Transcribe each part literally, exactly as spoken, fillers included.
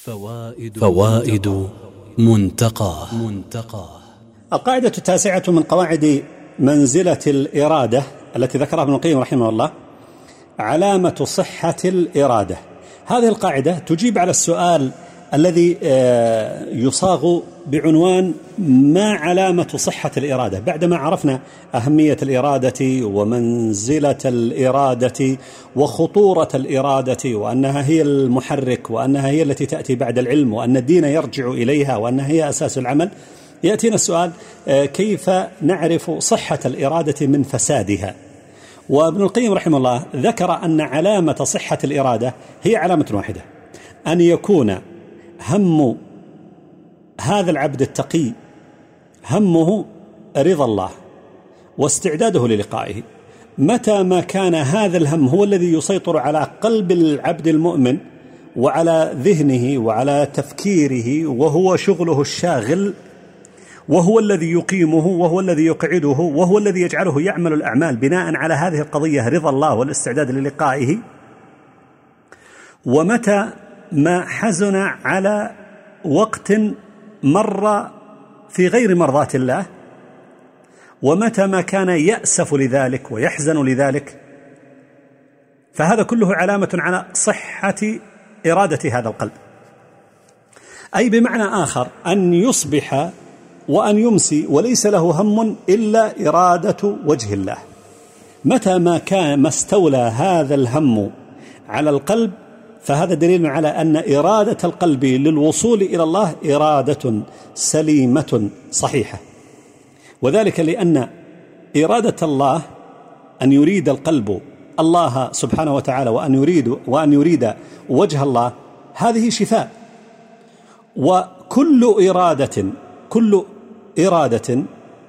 فوائد, فوائد منتقاه منتقاه القاعدة التاسعة من قواعد منزلة الإرادة التي ذكرها ابن القيم رحمه الله: علامة صحة الإرادة. هذه القاعدة تجيب على السؤال الذي يصاغ بعنوان: ما علامة صحة الإرادة؟ بعدما عرفنا أهمية الإرادة ومنزلة الإرادة وخطورة الإرادة وأنها هي المحرك وأنها هي التي تأتي بعد العلم وأن الدين يرجع إليها وأنها هي أساس العمل، يأتينا السؤال: كيف نعرف صحة الإرادة من فسادها؟ وابن القيم رحمه الله ذكر أن علامة صحة الإرادة هي علامة واحدة: أن يكون هم هذا العبد التقي همه رضا الله واستعداده للقائه. متى ما كان هذا الهم هو الذي يسيطر على قلب العبد المؤمن وعلى ذهنه وعلى تفكيره وهو شغله الشاغل وهو الذي يقيمه وهو الذي يقعده وهو الذي يجعله يعمل الأعمال بناء على هذه القضية رضا الله والاستعداد للقائه، ومتى ما حزن على وقت مر في غير مرضاة الله، ومتى ما كان يأسف لذلك ويحزن لذلك، فهذا كله علامة على صحة إرادة هذا القلب. أي بمعنى آخر أن يصبح وأن يمسي وليس له هم إلا إرادة وجه الله. متى ما كان ما استولى هذا الهم على القلب فهذا دليل على أن إرادة القلب للوصول إلى الله إرادة سليمة صحيحة، وذلك لأن إرادة الله أن يريد القلب الله سبحانه وتعالى وأن يريد وأن يريد وجه الله، هذه شفاء. وكل إرادة كل إرادة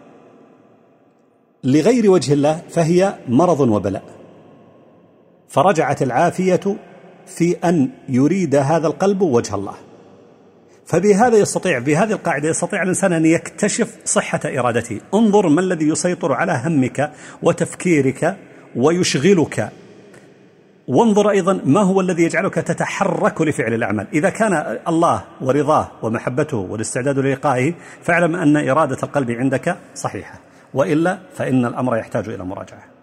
لغير وجه الله فهي مرض وبلاء، فرجعت العافية في أن يريد هذا القلب وجه الله. فبهذا يستطيع بهذه القاعدة يستطيع الإنسان أن يكتشف صحة إرادته. انظر ما الذي يسيطر على همك وتفكيرك ويشغلك، وانظر أيضا ما هو الذي يجعلك تتحرك لفعل الأعمال. إذا كان الله ورضاه ومحبته والاستعداد للقائه فاعلم أن إرادة القلب عندك صحيحة، وإلا فإن الأمر يحتاج إلى مراجعة.